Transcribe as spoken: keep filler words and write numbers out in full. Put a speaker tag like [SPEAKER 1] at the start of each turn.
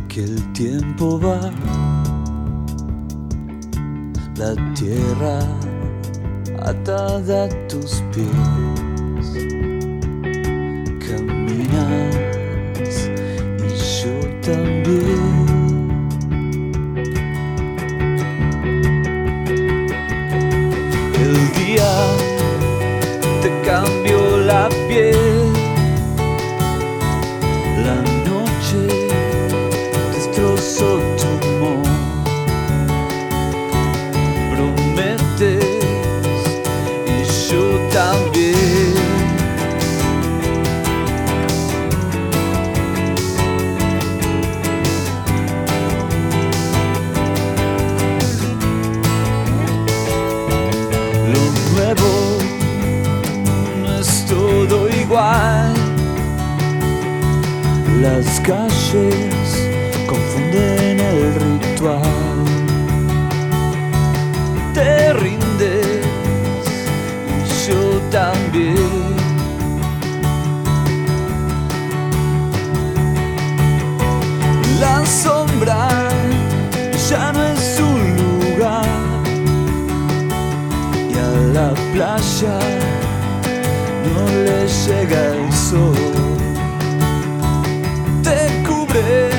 [SPEAKER 1] que el tiempo va, la tierra atada a tus pies, caminas y yo también. El día te cambió la piel, la noche destrozó tu amor. Prometes y yo también. Lo nuevo no es todo igual. Las calles confunden el ritual. Te rindes y yo también. La sombra ya no es un lugar y a la playa no le llega el sol. Te cubre